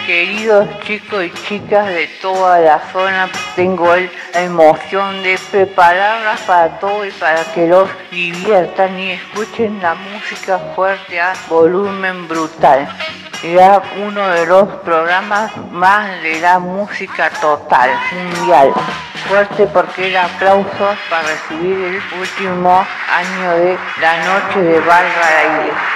Queridos chicos y chicas de toda la zona, tengo la emoción de prepararlas para todo y para que los diviertan y escuchen la música fuerte a volumen brutal. Era uno de los programas más de la música total, mundial. Fuerte porque era aplausos para recibir el último año de La Noche de Bárbara Aire.